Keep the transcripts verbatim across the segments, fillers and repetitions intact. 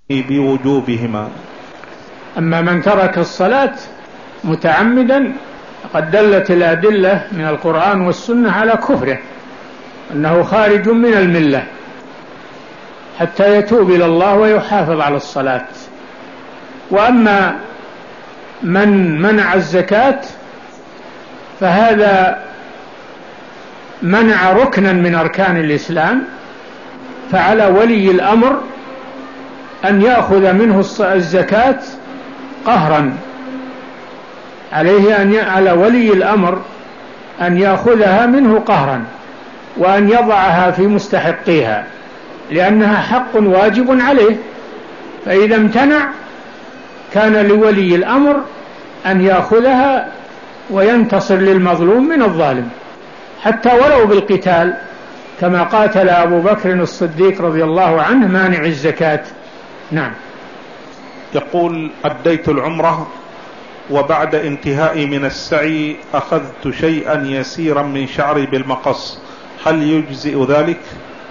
بوجوبهما. أما من ترك الصلاة متعمدا قد دلت الأدلة من القرآن والسنة على كفره، أنه خارج من الملة حتى يتوب إلى الله ويحافظ على الصلاة. وأما من منع الزكاة فهذا منع ركنا من أركان الإسلام، فعلى ولي الأمر أن يأخذ منه الزكاة قهرا، عليه أن على ولي الأمر أن يأخذها منه قهرا وأن يضعها في مستحقيها، لأنها حق واجب عليه. فإذا امتنع كان لولي الأمر أن يأخذها وينتصر للمظلوم من الظالم، حتى ولو بالقتال، كما قاتل أبو بكر الصديق رضي الله عنه مانع الزكاة. نعم. يقول: أديت العمرة وبعد انتهائي من السعي أخذت شيئا يسيرا من شعري بالمقص، هل يجزئ ذلك؟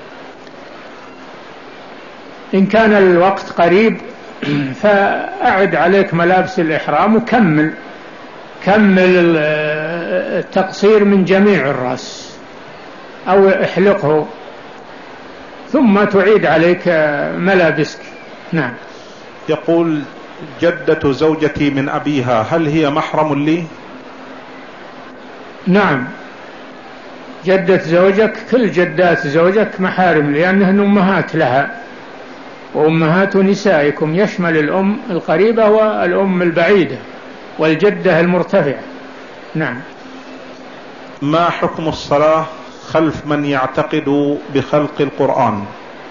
إن كان الوقت قريب فأعد عليك ملابس الإحرام وكمل كمل التقصير من جميع الرأس أو احلقه ثم تعيد عليك ملابسك. نعم. يقول: جدة زوجتي من أبيها هل هي محرم لي؟ نعم، جدة زوجك كل جدات زوجك محارم، لأنهن أمهات لها وأمهات نسائكم، يشمل الأم القريبة والأم البعيدة والجدة المرتفعة. نعم. ما حكم الصلاة خلف من يعتقد بخلق القرآن؟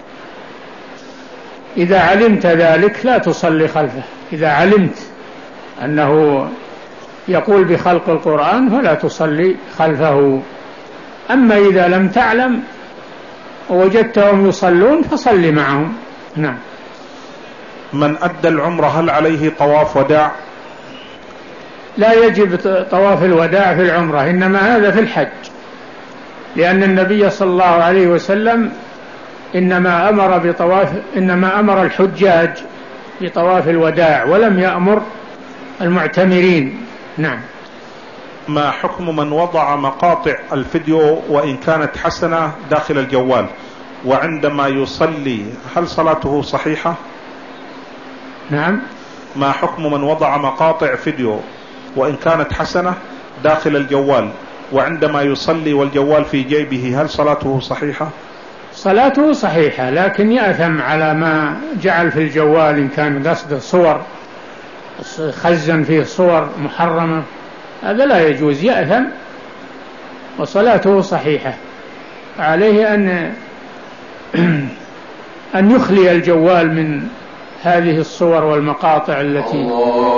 إذا علمت ذلك لا تصلي خلفه. إذا علمت أنه يقول بخلق القرآن فلا تصلي خلفه. أما إذا لم تعلم ووجدتهم يصلون فصلي معهم. نعم. من أدى العمرة هل عليه طواف وداع؟ لا يجب طواف الوداع في العمرة، إنما هذا في الحج، لأن النبي صلى الله عليه وسلم إنما أمر بطواف إنما أمر الحجاج بطواف الوداع ولم يأمر المعتمرين. نعم. ما حكم من وضع مقاطع الفيديو وإن كانت حسنة داخل الجوال وعندما يصلي هل صلاته صحيحة؟ نعم. ما حكم من وضع مقاطع فيديو وإن كانت حسنة داخل الجوال وعندما يصلي والجوال في جيبه هل صلاته صحيحة؟ صلاته صحيحة، لكن يأثم على ما جعل في الجوال إن كان قصده صور، خزن فيه صور محرمة، هذا لا يجوز، يأثم وصلاته صحيحة. عليه أن أن يخلي الجوال من هذه الصور والمقاطع التي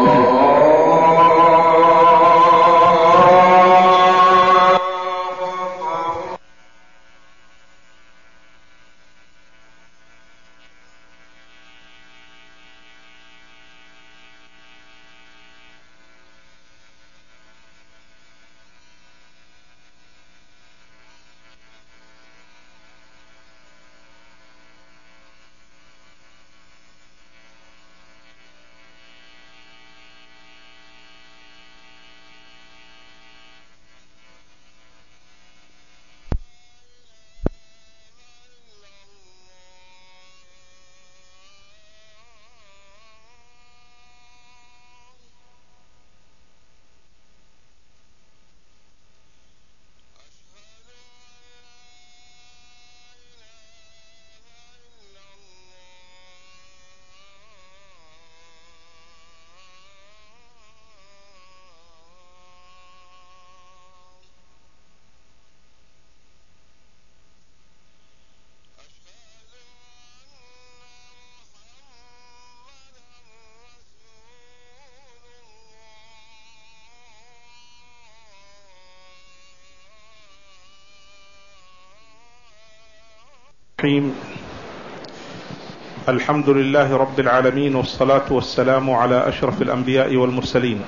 الحمد لله رب العالمين، والصلاة والسلام على أشرف الأنبياء والمرسلين.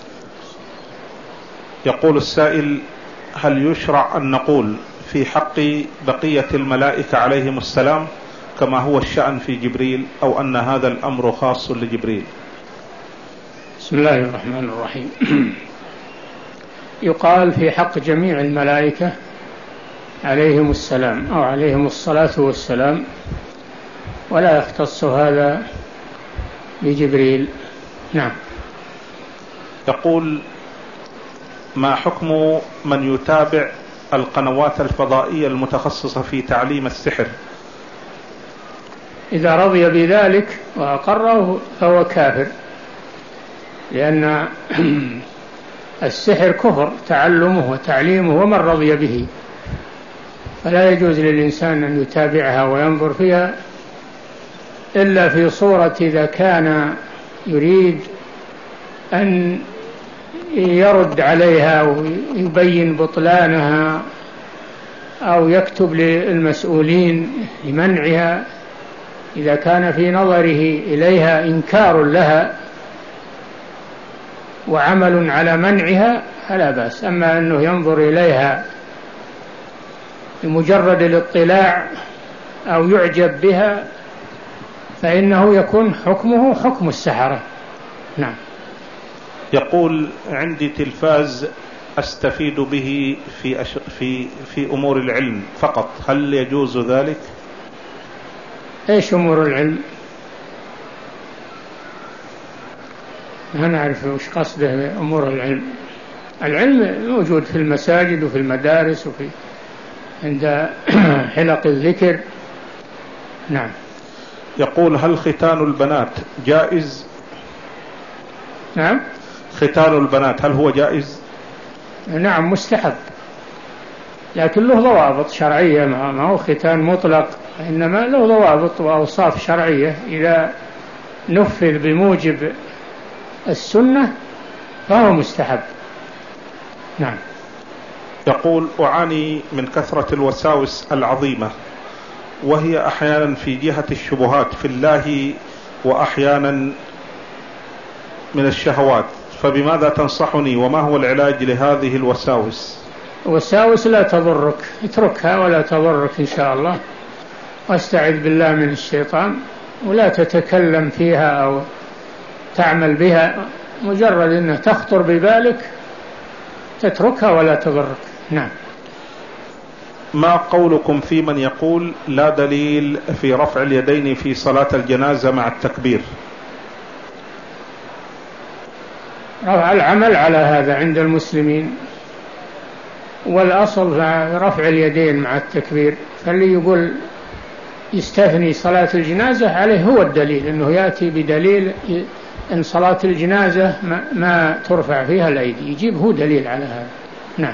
يقول السائل: هل يشرع أن نقول في حق بقية الملائكة عليهم السلام كما هو الشأن في جبريل، أو أن هذا الأمر خاص لجبريل؟ بسم الله الرحمن الرحيم. يقال في حق جميع الملائكة عليهم السلام أو عليهم الصلاة والسلام، ولا يختص هذا بجبريل. نعم. يقول: ما حكم من يتابع القنوات الفضائية المتخصصة في تعليم السحر؟ إذا رضي بذلك وأقره فهو كافر، لأن السحر كفر تعلمه وتعليمه ومن رضي به، فلا يجوز للإنسان أن يتابعها وينظر فيها إلا في صورة إذا كان يريد أن يرد عليها ويبين بطلانها أو يكتب للمسؤولين لمنعها، إذا كان في نظره إليها إنكار لها وعمل على منعها فلا بأس. أما أنه ينظر إليها بمجرد الاطلاع أو يعجب بها فإنه يكون حكمه حكم السحرة. نعم. يقول: عندي تلفاز أستفيد به في أش... في في أمور العلم فقط، هل يجوز ذلك؟ إيش أمور العلم؟ ما نعرف وش قصده أمور العلم. العلم موجود في المساجد وفي المدارس وفي عند حلق الذكر. نعم. يقول: هل ختان البنات جائز؟ نعم. ختان البنات هل هو جائز؟ نعم مستحب، لكن له ضوابط شرعية، ما هو ختان مطلق، إنما له ضوابط وأوصاف شرعية. إذا نفذ بموجب السنة فهو مستحب. نعم. يقول: أعاني من كثرة الوساوس العظيمة، وهي أحيانا في جهة الشبهات في الله وأحيانا من الشهوات، فبماذا تنصحني وما هو العلاج لهذه الوساوس؟ وساوس لا تضرك، اتركها ولا تضرك إن شاء الله، واستعذ بالله من الشيطان، ولا تتكلم فيها أو تعمل بها، مجرد أنها تخطر ببالك تتركها ولا تضرك. نعم. ما قولكم في من يقول لا دليل في رفع اليدين في صلاة الجنازة مع التكبير؟ العمل على هذا عند المسلمين، والأصل رفع اليدين مع التكبير، فاللي يقول يستثني صلاة الجنازة عليه هو الدليل، أنه يأتي بدليل أن صلاة الجنازة ما, ما ترفع فيها الأيدي، يجيب هو دليل على هذا. نعم.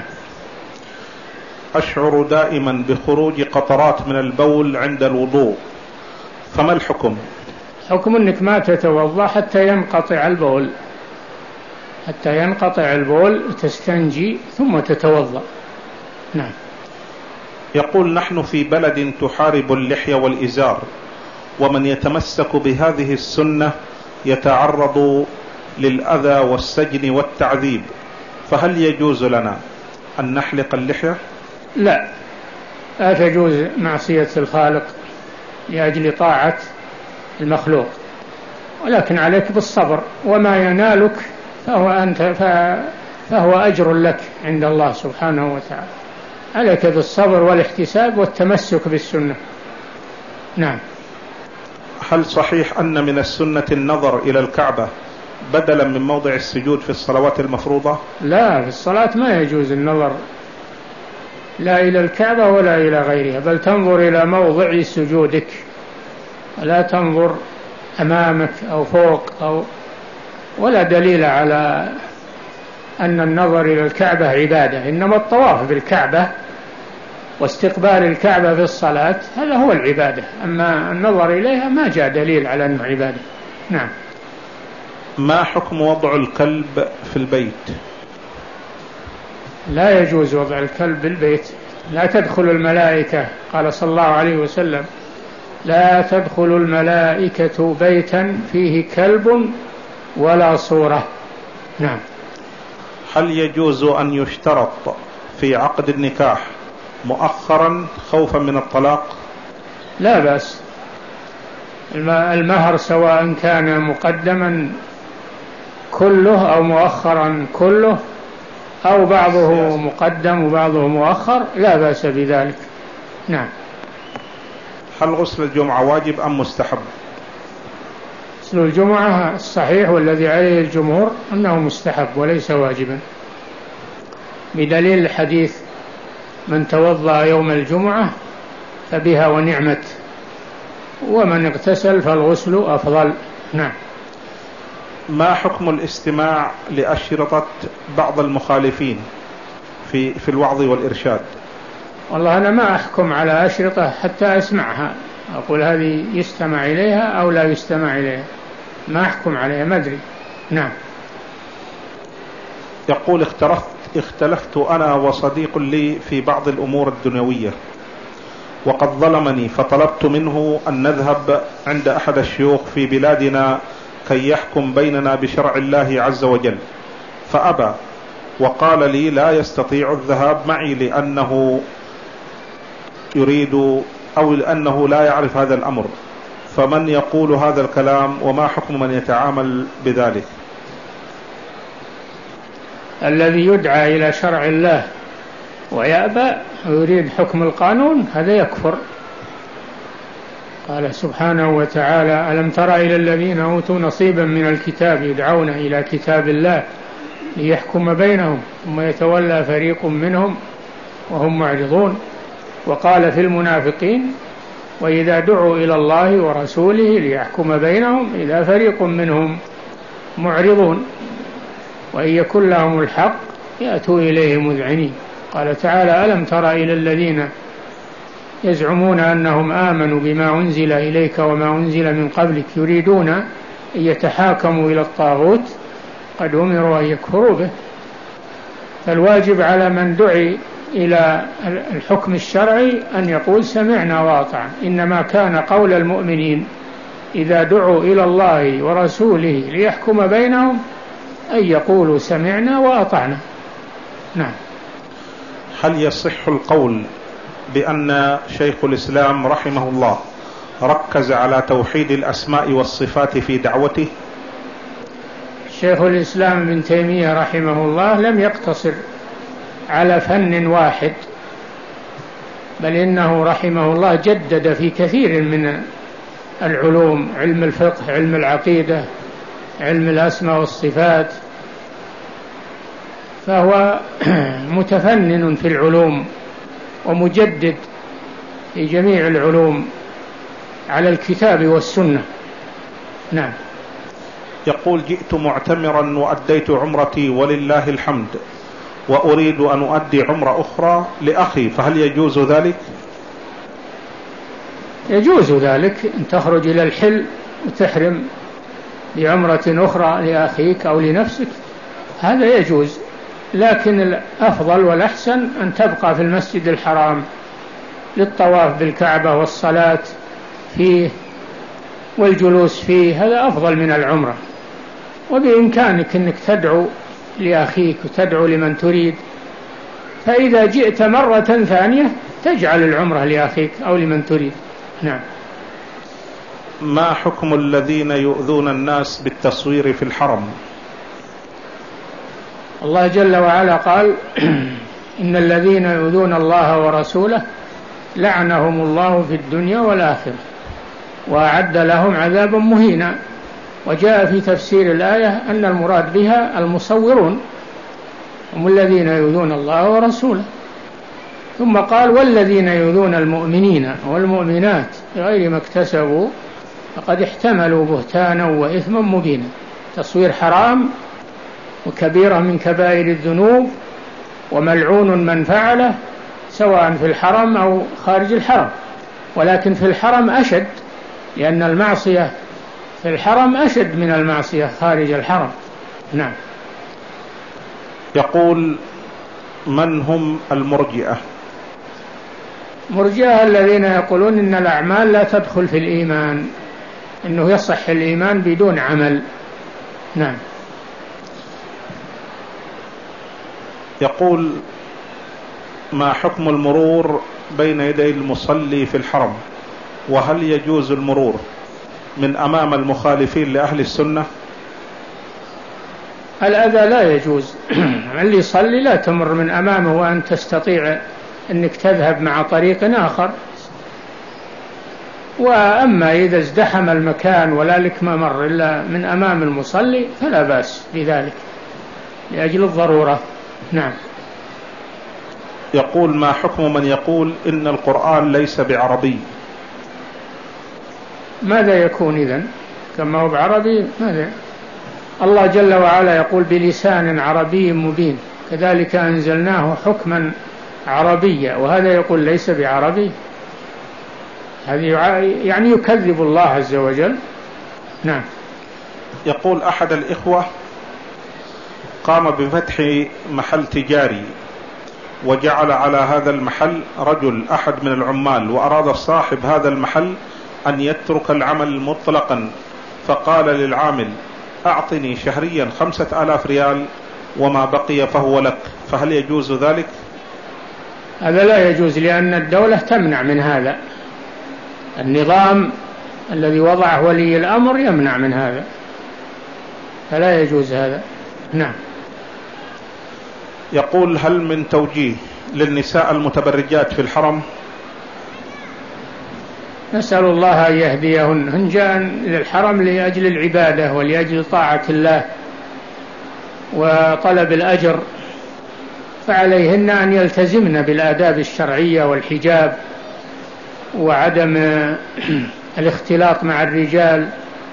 أشعر دائما بخروج قطرات من البول عند الوضوء، فما الحكم؟ حكم أنك ما تتوضأ حتى ينقطع البول، حتى ينقطع البول وتستنجي ثم تتوضأ. نعم. يقول: نحن في بلد تحارب اللحية والإزار، ومن يتمسك بهذه السنة يتعرض للأذى والسجن والتعذيب، فهل يجوز لنا أن نحلق اللحية؟ لا، لا تجوز معصية الخالق لأجل طاعة المخلوق، ولكن عليك بالصبر، وما ينالك فهو أنت فهو أجر لك عند الله سبحانه وتعالى، عليك بالصبر والاحتساب والتمسك بالسنة. نعم. هل صحيح أن من السنة النظر إلى الكعبة بدلا من موضع السجود في الصلوات المفروضة؟ لا، في الصلاة ما يجوز النظر لا إلى الكعبة ولا إلى غيرها، بل تنظر إلى موضع سجودك، لا تنظر أمامك أو فوق أو، ولا دليل على أن النظر إلى الكعبة عبادة، إنما الطواف بالكعبة واستقبال الكعبة في الصلاة هذا هو العبادة، أما النظر إليها ما جاء دليل على أنه عبادة. نعم. ما حكم وضع الكلب في البيت؟ لا يجوز وضع الكلب بالبيت، لا تدخل الملائكة، قال صلى الله عليه وسلم: لا تدخل الملائكة بيتا فيه كلب ولا صورة. نعم. هل يجوز أن يشترط في عقد النكاح مؤخرا خوفا من الطلاق؟ لا بأس، المهر سواء كان مقدما كله أو مؤخرا كله أو بعضه مقدم وبعضه مؤخر لا بأس بذلك. نعم. هل غسل الجمعة واجب أم مستحب؟ غسل الجمعة الصحيح والذي عليه الجمهور أنه مستحب وليس واجبا، بدليل الحديث من توضأ يوم الجمعة فبها ونعمت، ومن اغتسل فالغسل أفضل. نعم. ما حكم الاستماع لأشرطة بعض المخالفين في في الوعظ والإرشاد؟ والله أنا ما أحكم على أشرطة حتى أسمعها، أقول هذه يستمع إليها أو لا يستمع إليها، ما أحكم عليها، ما أدري. نعم. يقول اختلفت, اختلفت أنا وصديق لي في بعض الأمور الدنيوية وقد ظلمني، فطلبت منه أن نذهب عند أحد الشيوخ في بلادنا كي يحكم بيننا بشرع الله عز وجل، فأبى وقال لي لا يستطيع الذهاب معي لأنه يريد أو لأنه لا يعرف هذا الأمر، فمن يقول هذا الكلام وما حكم من يتعامل بذلك؟ الذي يدعى إلى شرع الله ويأبى ويريد حكم القانون هذا يكفر. قال سبحانه وتعالى ألم تر إلى الذين أوتوا نصيبا من الكتاب يدعون إلى كتاب الله ليحكم بينهم ثم يتولى فريق منهم وهم معرضون. وقال في المنافقين وإذا دعوا إلى الله ورسوله ليحكم بينهم إذا فريق منهم معرضون وإن يكن لهم الحق يأتوا إليه مذعنين. قال تعالى ألم تر إلى الذين يزعمون أنهم آمنوا بما أنزل إليك وما أنزل من قبلك يريدون أن يتحاكموا إلى الطاغوت قد أمروا أن يكفروا به. فالواجب على من دعي إلى الحكم الشرعي أن يقول سمعنا وأطعنا، إنما كان قول المؤمنين إذا دعوا إلى الله ورسوله ليحكم بينهم أن يقولوا سمعنا وأطعنا. نعم. هل يصح القول بأن شيخ الإسلام رحمه الله ركز على توحيد الأسماء والصفات في دعوته؟ شيخ الإسلام ابن تيمية رحمه الله لم يقتصر على فن واحد، بل إنه رحمه الله جدد في كثير من العلوم، علم الفقه، علم العقيدة، علم الأسماء والصفات، فهو متفنن في العلوم ومجدد في جميع العلوم على الكتاب والسنة. نعم. يقول جئت معتمرا وأديت عمرتي ولله الحمد وأريد أن أؤدي عمرة أخرى لأخي، فهل يجوز ذلك؟ يجوز ذلك، أن تخرج إلى الحل وتحرم بعمرة أخرى لأخيك أو لنفسك، هذا يجوز، لكن الأفضل والأحسن أن تبقى في المسجد الحرام للطواف بالكعبة والصلاة فيه والجلوس فيه، هذا أفضل من العمرة. وبإمكانك أنك تدعو لأخيك وتدعو لمن تريد، فإذا جئت مرة ثانية تجعل العمرة لأخيك أو لمن تريد. نعم. ما حكم الذين يؤذون الناس بالتصوير في الحرم؟ الله جل وعلا قال إن الذين يؤذون الله ورسوله لعنهم الله في الدنيا والآخرة وأعد لهم عذابا مهينا. وجاء في تفسير الآية أن المراد بها المصورون هم الذين يؤذون الله ورسوله، ثم قال والذين يؤذون المؤمنين والمؤمنات بغير ما اكتسبوا فقد احتملوا بهتانا وإثما مبينا. تصوير حرام وكبيرة من كبائر الذنوب وملعون من فعله سواء في الحرم أو خارج الحرم، ولكن في الحرم أشد، لأن المعصية في الحرم أشد من المعصية خارج الحرم. نعم. يقول من هم المرجئة؟ مرجئة الذين يقولون إن الأعمال لا تدخل في الإيمان، إنه يصح الإيمان بدون عمل. نعم. يقول ما حكم المرور بين يدي المصلي في الحرم، وهل يجوز المرور من أمام المخالفين لأهل السنة؟ الأذى لا يجوز. اللي يصلي لا تمر من أمامه وأن تستطيع أنك تذهب مع طريق آخر. وأما إذا ازدحم المكان ولا لك ممر إلا من أمام المصلي فلا بأس بذلك لأجل الضرورة. نعم. يقول: ما حكم من يقول إن القرآن ليس بعربي؟ ماذا يكون إذن؟ كما هو بعربي ماذا؟ الله جل وعلا يقول: بلسان عربي مبين، كذلك أنزلناه حكما عربيا، وهذا يقول ليس بعربي، هذه يعني يكذب الله عز وجل. نعم. يقول: أحد الإخوة قام بفتح محل تجاري وجعل على هذا المحل رجل أحد من العمال، وأراد صاحب هذا المحل أن يترك العمل مطلقا، فقال للعامل: أعطني شهريا خمسة آلاف ريال وما بقي فهو لك، فهل يجوز ذلك؟ هذا لا يجوز، لأن الدولة تمنع من هذا، النظام الذي وضعه ولي الأمر يمنع من هذا، فلا يجوز هذا. نعم. يقول: هل من توجيه للنساء المتبرجات في الحرم؟ نسأل الله أن يهديهن. هن جاء للحرم لأجل العبادة ولأجل طاعة الله وطلب الأجر، فعليهن أن يلتزمن بالآداب الشرعية والحجاب وعدم الاختلاط مع الرجال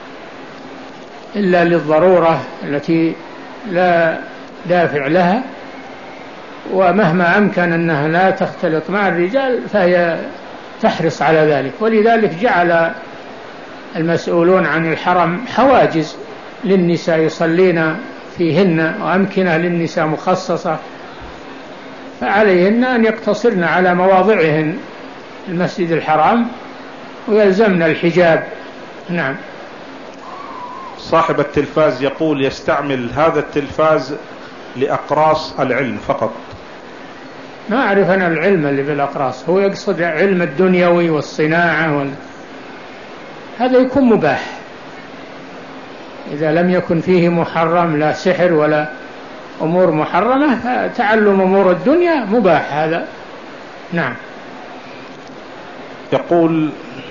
إلا للضرورة التي لا دافع لها، ومهما أمكن أنها لا تختلط مع الرجال فهي تحرص على ذلك. ولذلك جعل المسؤولون عن الحرم حواجز للنساء يصلين فيهن وأمكنة للنساء مخصصة، فعليهن أن يقتصرن على مواضعهن المسجد الحرام ويلزمن الحجاب. نعم. صاحب التلفاز يقول: يستعمل هذا التلفاز لأقراص العلم فقط. ما أعرف أنا العلم اللي بالأقراص، هو يقصد علم الدنيوي والصناعة وال... هذا يكون مباح إذا لم يكن فيه محرم، لا سحر ولا أمور محرمة، تعلم أمور الدنيا مباح هذا. نعم. يقول: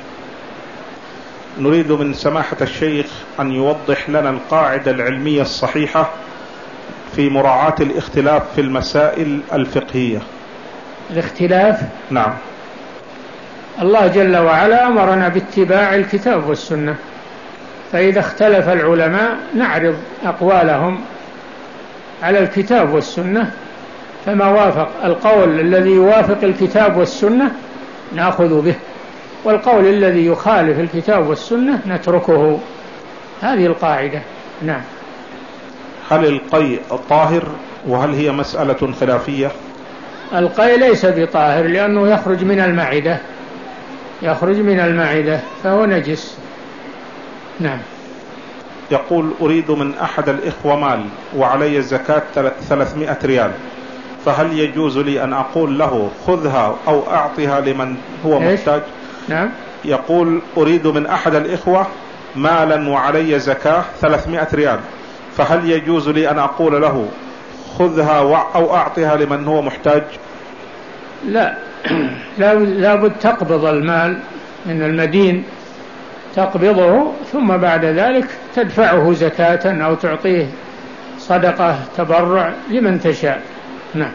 نريد من سماحة الشيخ أن يوضح لنا القاعدة العلمية الصحيحة في مراعاة الاختلاف في المسائل الفقهية. الاختلاف؟ نعم. الله جل وعلا أمرنا باتباع الكتاب والسنة، فإذا اختلف العلماء نعرض أقوالهم على الكتاب والسنة، فما وافق القول الذي يوافق الكتاب والسنة نأخذ به، والقول الذي يخالف الكتاب والسنة نتركه. هذه القاعدة. نعم. هل القيء طاهر وهل هي مسألة خلافية؟ القيء ليس بطاهر لأنه يخرج من المعدة، يخرج من المعدة فهو نجس. نعم. يقول: أريد من أحد الإخوة مال وعلي زكاة ثلاثمائة ريال، فهل يجوز لي أن أقول له خذها أو أعطها لمن هو محتاج؟ نعم. يقول: أريد من أحد الإخوة مالا وعلي زكاة ثلاثمائة ريال، فهل يجوز لي أن أقول له خذها أو أعطها لمن هو محتاج؟ لا، لا بد تقبض المال من المدين، تقبضه ثم بعد ذلك تدفعه زكاة أو تعطيه صدقة تبرع لمن تشاء. نعم.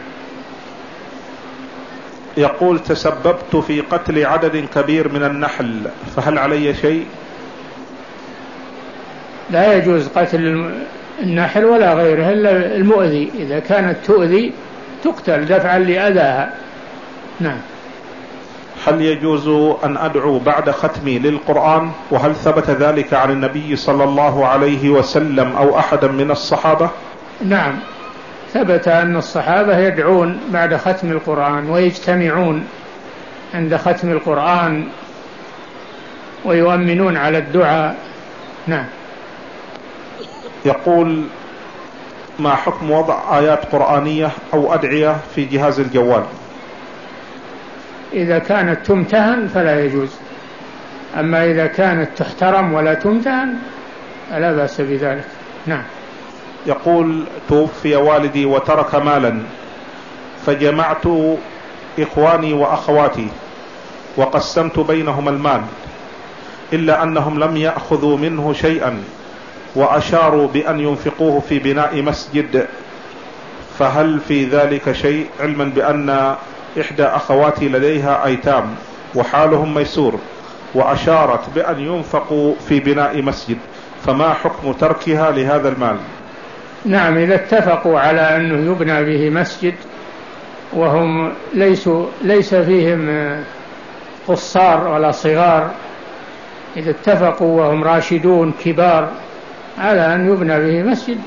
يقول: تسببت في قتل عدد كبير من النحل، فهل علي شيء؟ لا يجوز قتل النحل ولا غيره إلا المؤذي، إذا كانت تؤذي تقتل دفعا لأذاها. نعم. هل يجوز أن أدعو بعد ختمي للقرآن؟ وهل ثبت ذلك عن النبي صلى الله عليه وسلم أو أحدا من الصحابة؟ نعم، ثبت أن الصحابة يدعون بعد ختم القرآن ويجتمعون عند ختم القرآن ويؤمنون على الدعاء. نعم. يقول: ما حكم وضع آيات قرآنية أو أدعية في جهاز الجوال؟ إذا كانت تمتهن فلا يجوز، أما إذا كانت تحترم ولا تمتهن فلا بأس بذلك. نعم. يقول: توفي والدي وترك مالا، فجمعت إخواني وأخواتي وقسمت بينهم المال، إلا أنهم لم يأخذوا منه شيئا وأشاروا بأن ينفقوه في بناء مسجد، فهل في ذلك شيء، علما بأن إحدى أخواتي لديها أيتام وحالهم ميسور، وأشارت بأن ينفقوا في بناء مسجد، فما حكم تركها لهذا المال؟ نعم، إذا اتفقوا على أنه يبنى به مسجد وهم ليسوا ليس فيهم قصار ولا صغار، إذا اتفقوا وهم راشدون كبار على أن يبنى به مسجد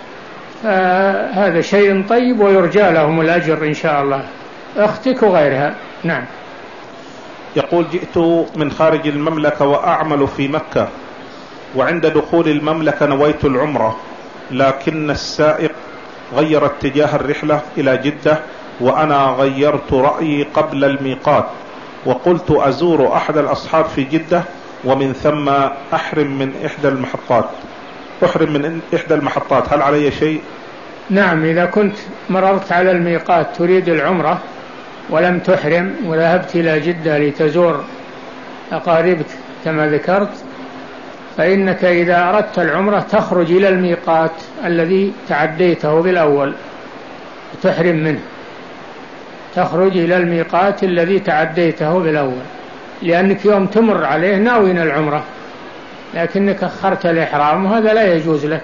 فهذا شيء طيب ويرجى لهم الأجر إن شاء الله، أختك وغيرها. نعم. يقول: جئت من خارج المملكة وأعمل في مكة، وعند دخول المملكة نويت العمرة، لكن السائق غير اتجاه الرحلة إلى جدة، وأنا غيرت رأيي قبل الميقات وقلت أزور أحد الأصحاب في جدة ومن ثم أحرم من إحدى المحطات أحرم من إحدى المحطات هل علي شيء؟ نعم، إذا كنت مررت على الميقات تريد العمرة ولم تحرم وذهبت إلى جدة لتزور أقاربك كما ذكرت، فإنك إذا أردت العمرة تخرج إلى الميقات الذي تعديته بالأول وتحرم منه، تخرج إلى الميقات الذي تعديته بالأول، لأنك يوم تمر عليه ناوين العمرة لكنك أخرت الإحرام وهذا لا يجوز لك.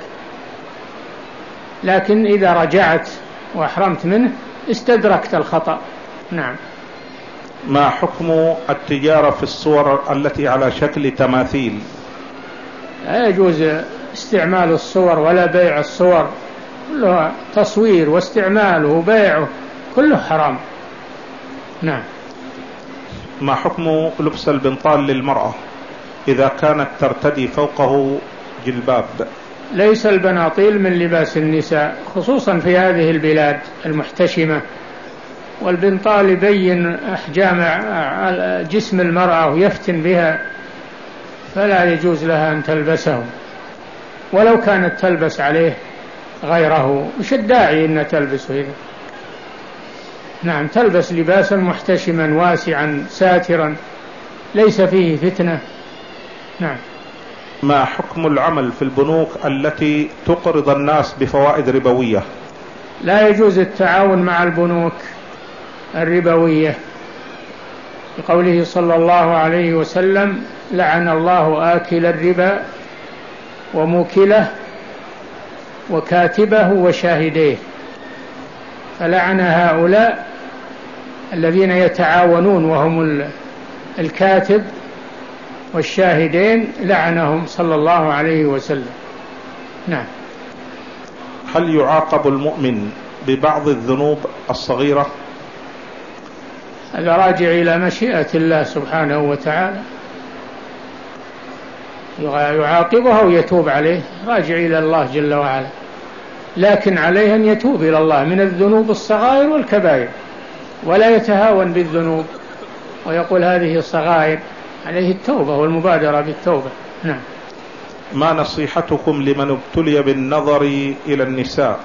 لكن إذا رجعت وأحرمت منه استدركت الخطأ. نعم. ما حكم التجارة في الصور التي على شكل تماثيل؟ لا يجوز استعمال الصور ولا بيع الصور، كله تصوير واستعماله وبيعه كله حرام. نعم. ما حكم لبس البنطال للمرأة إذا كانت ترتدي فوقه جلباب؟ ليس البناطيل من لباس النساء خصوصا في هذه البلاد المحتشمة، والبنطال يبين أحجام جسم المرأة ويفتن بها، فلا يجوز لها أن تلبسه ولو كانت تلبس عليه غيره، وش الداعي أن تلبسه إذا؟ نعم، تلبس لباسا محتشما واسعا ساترا ليس فيه فتنة. نعم. ما حكم العمل في البنوك التي تقرض الناس بفوائد ربوية؟ لا يجوز التعاون مع البنوك الربوية، بقوله صلى الله عليه وسلم: لعن الله آكل الربا وموكله وكاتبه وشاهديه. فلعن هؤلاء الذين يتعاونون وهم الكاتب والشاهدين، لعنهم صلى الله عليه وسلم. نعم. هل يعاقب المؤمن ببعض الذنوب الصغيرة؟ هذا راجع إلى مشيئة الله سبحانه وتعالى، يعاقبه ويتوب عليه، راجع إلى الله جل وعلا، لكن عليه أن يتوب إلى الله من الذنوب الصغائر والكبائر، ولا يتهاون بالذنوب ويقول هذه صغائر، عليه التوبة والمبادرة بالتوبة. نعم. ما نصيحتكم لمن ابتلي بالنظر إلى النساء؟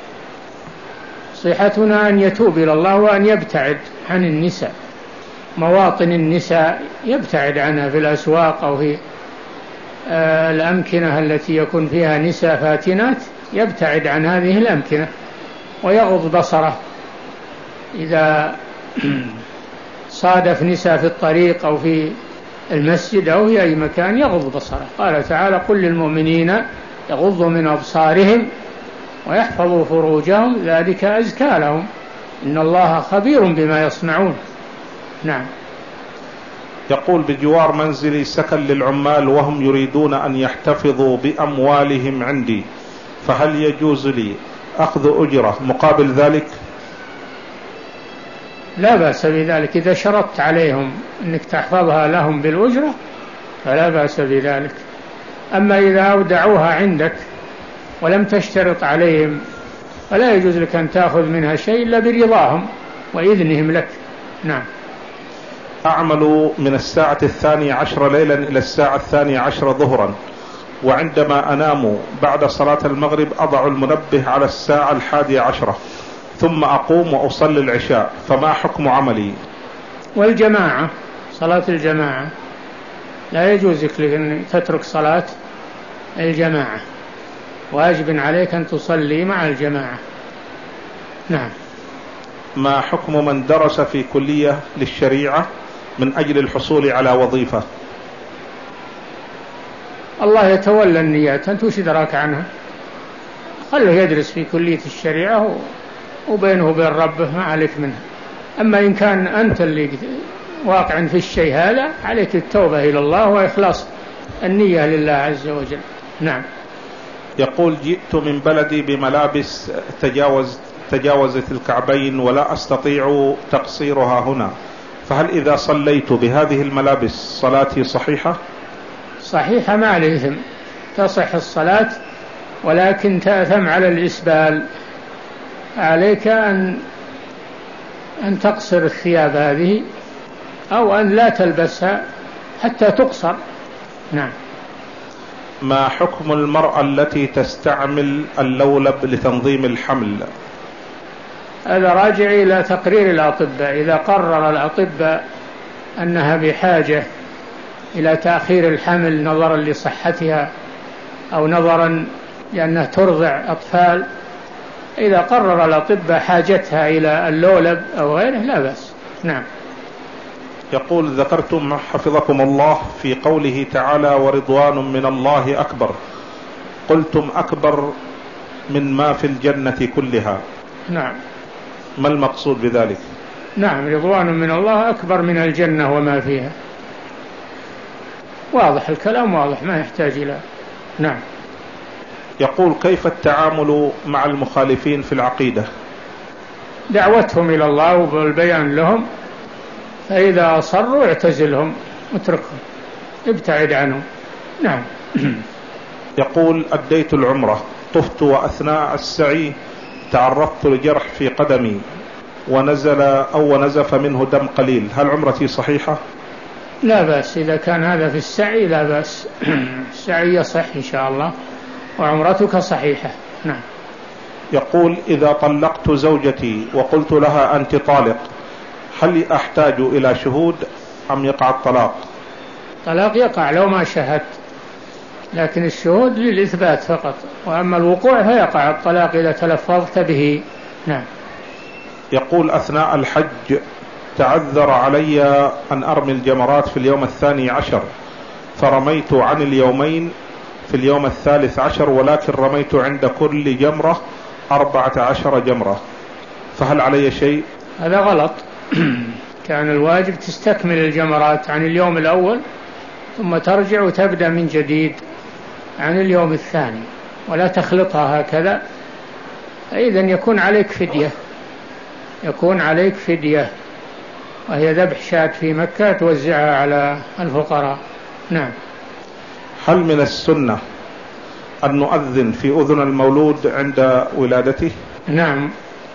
نصيحتنا أن يتوب إلى الله وأن يبتعد عن النساء، مواطن النساء يبتعد عنها في الأسواق أو في آه الأمكنة التي يكون فيها نساء فاتنات، يبتعد عن هذه الأمكنة ويغض بصره. إذا صادف نساء في الطريق أو في المسجد أو في أي مكان يغض بصره. قال تعالى: قل للمؤمنين يغضوا من أبصارهم ويحفظوا فروجهم ذلك أزكى لهم إن الله خبير بما يصنعون. نعم. يقول: بجوار منزلي سكن للعمال وهم يريدون أن يحتفظوا بأموالهم عندي، فهل يجوز لي أخذ أجرة مقابل ذلك؟ لا بأس بذلك، إذا شرطت عليهم أنك تحفظها لهم بالأجرة فلا بأس بذلك. أما إذا أودعوها عندك ولم تشترط عليهم فلا يجوز لك أن تأخذ منها شيء إلا برضاهم وإذنهم لك. نعم. أعمل من الساعة الثانية عشر ليلا إلى الساعة الثانية عشر ظهرا، وعندما أنام بعد صلاة المغرب أضع المنبه على الساعة الحادية عشرة، ثم أقوم وأصلي العشاء، فما حكم عملي؟ والجماعة، صلاة الجماعة لا يجوز لك أن تترك صلاة الجماعة، واجب عليك أن تصلي مع الجماعة. نعم. ما حكم من درس في كلية للشريعة من أجل الحصول على وظيفة؟ الله يتولى النيات، أنت وش دراك عنها؟ خله يدرس في كلية الشريعة وبينه وبين ربه، ما عليك منها. أما إن كان أنت اللي واقع في الشيء هذا، عليك التوبة إلى الله وإخلاص النية لله عز وجل. نعم. يقول: جئت من بلدي بملابس تجاوز تجاوزت الكعبين ولا أستطيع تقصيرها هنا، فهل إذا صليت بهذه الملابس صلاتي صحيحة؟ صحيحة، ما عليه إثم، تصح الصلاة، ولكن تأثم على الإسبال. عليك أن أن تقصر الثياب هذه، أو أن لا تلبسها حتى تقصر. نعم. ما حكم المرأة التي تستعمل اللولب لتنظيم الحمل؟ هذا راجع إلى تقرير الأطباء. إذا قرر الأطباء أنها بحاجة إلى تأخير الحمل نظرا لصحتها أو نظرا لأنها ترضع أطفال، إذا قرر الأطباء حاجتها إلى اللولب أو غيره لا بأس. نعم. يقول: ذكرتم حفظكم الله في قوله تعالى: ورضوان من الله أكبر، قلتم أكبر من ما في الجنة كلها. نعم. ما المقصود بذلك؟ نعم، رضوان من الله أكبر من الجنة وما فيها. واضح الكلام، واضح، ما يحتاج إلى. نعم. يقول: كيف التعامل مع المخالفين في العقيدة؟ دعوتهم إلى الله والبيان لهم، فإذا أصروا اعتزلهم، اتركهم، ابتعد عنهم. نعم. يقول: أديت العمرة، طفت وأثناء السعي تعرضت لجرح في قدمي ونزل أو نزف منه دم قليل، هل عمرتي صحيحة؟ لا بأس، إذا كان هذا في السعي لا بأس. السعي يصح إن شاء الله وعمرتك صحيحة. نعم. يقول: إذا طلقت زوجتي وقلت لها أنت طالق، هل أحتاج إلى شهود أم يقع الطلاق؟ طلاق يقع لو ما شهدت، لكن الشهود للإثبات فقط، وأما الوقوع فيقع الطلاق إذا تلفظت به. نعم. يقول: أثناء الحج تعذر علي أن أرمي الجمرات في اليوم الثاني عشر، فرميت عن اليومين في اليوم الثالث عشر، ولكن رميت عند كل جمرة أربعة عشر جمرة، فهل علي شيء؟ هذا غلط. كان الواجب تستكمل الجمرات عن اليوم الأول، ثم ترجع وتبدأ من جديد عن اليوم الثاني، ولا تخلطها هكذا. إذن يكون عليك فدية، يكون عليك فدية، وهي ذبح شاة في مكة توزعها على الفقراء. نعم. هل من السنة أن نؤذن في أذن المولود عند ولادته؟ نعم،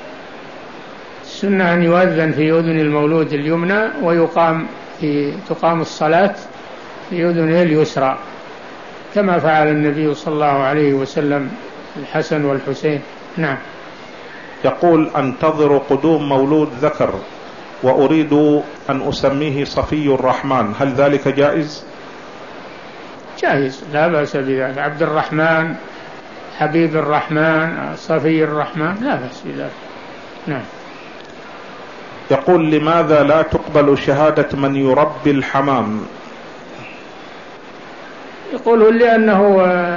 السنة أن يؤذن في أذن المولود اليمنى، ويقام في تقام الصلاة في أذنه اليسرى، كما فعل النبي صلى الله عليه وسلم الحسن والحسين. نعم. يقول: أنتظر قدوم مولود ذكر وأريد أن أسميه صفي الرحمن، هل ذلك جائز؟ جائز، لا بأس بذلك. عبد الرحمن، حبيب الرحمن، صفي الرحمن، لا بأس بذلك. نعم. يقول: لماذا لا تقبل شهادة من يربي الحمام؟ يقول: لأنه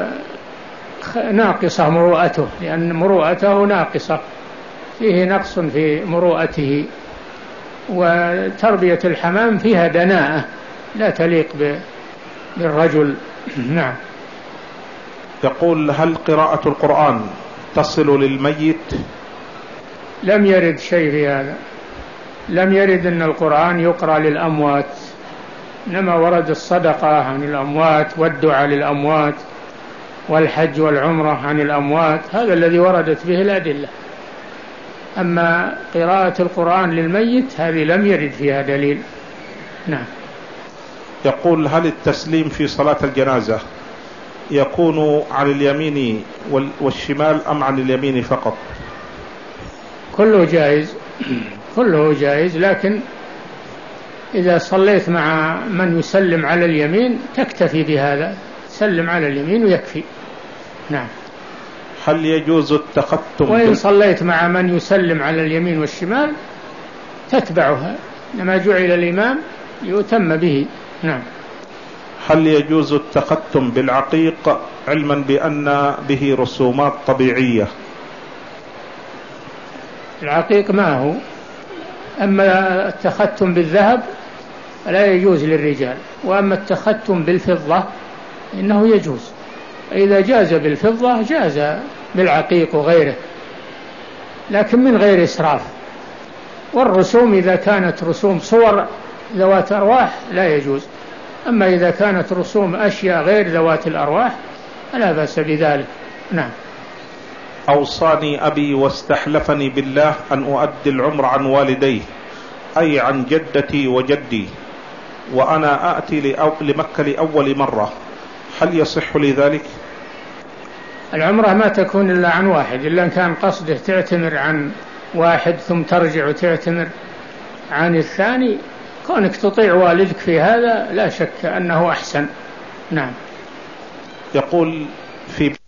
ناقصة مروءته، لأن مروءته ناقصة، فيه نقص في مروءته، وتربية الحمام فيها دناءة لا تليق بالرجل. نعم. يقول: هل قراءة القرآن تصل للميت؟ لم يرد شيء في هذا، لم يرد أن القرآن يقرأ للأموات، إنما ورد الصدقة عن الأموات والدعاء للأموات والحج والعمرة عن الأموات، هذا الذي وردت به الأدلة. أما قراءة القرآن للميت هذه لم يرد فيها دليل. نعم. يقول: هل التسليم في صلاة الجنازة يكون عن اليمين والشمال أم عن اليمين فقط؟ كله جائز، كله جائز، لكن إذا صليت مع من يسلم على اليمين تكتفي بهذا، سلم على اليمين ويكفي. نعم. هل يجوز التختم؟ وإن صليت مع من يسلم على اليمين والشمال تتبعها، لما جعل الإمام يؤتم به. نعم. هل يجوز التختم بالعقيق علما بأن به رسومات طبيعية؟ العقيق ما هو، أما التختم بالذهب لا يجوز للرجال، وأما التختم بالفضة إنه يجوز. إذا جاز بالفضة جاز بالعقيق وغيره، لكن من غير إسراف. والرسوم إذا كانت رسوم صور ذوات أرواح لا يجوز، أما إذا كانت رسوم أشياء غير ذوات الأرواح لا بأس بذلك. نعم. أوصاني أبي واستحلفني بالله أن أؤدي العمر عن والديه، أي عن جدتي وجدي، وأنا آتي لمكة لأول مرة، هل يصح لي ذلك؟ العمرة ما تكون إلا عن واحد، إلا إن كان قصده تعتمر عن واحد ثم ترجع وتعتمر عن الثاني. كونك تطيع والدك في هذا لا شك أنه أحسن. نعم. يقول: في